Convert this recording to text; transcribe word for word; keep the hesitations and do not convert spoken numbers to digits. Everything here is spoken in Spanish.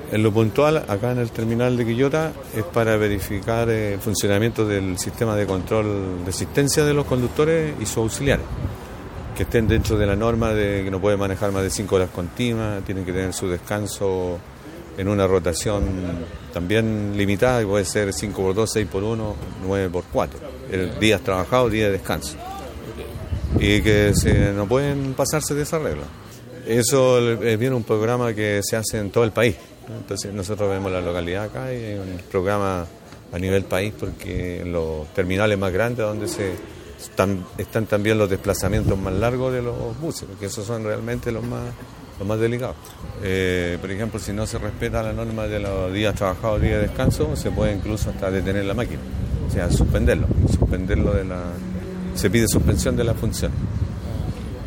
En lo puntual, acá en el terminal de Quillota, es para verificar el funcionamiento del sistema de control de asistencia de los conductores y sus auxiliares, que estén dentro de la norma de que no pueden manejar más de cinco horas continuas, tienen que tener su descanso en una rotación también limitada, que puede ser cinco por dos, seis por uno, nueve por cuatro, días trabajados, días de descanso, y que se, no pueden pasarse de esa regla. Eso es bien un programa que se hace en todo el país. Entonces nosotros vemos la localidad acá y hay un programa a nivel país, porque en los terminales más grandes donde se están, están también los desplazamientos más largos de los buses, porque esos son realmente los más los más delicados. Eh, por ejemplo, si no se respeta la norma de los días trabajados, días de descanso, se puede incluso hasta detener la máquina, o sea, suspenderlo, suspenderlo de la, se pide suspensión de la función.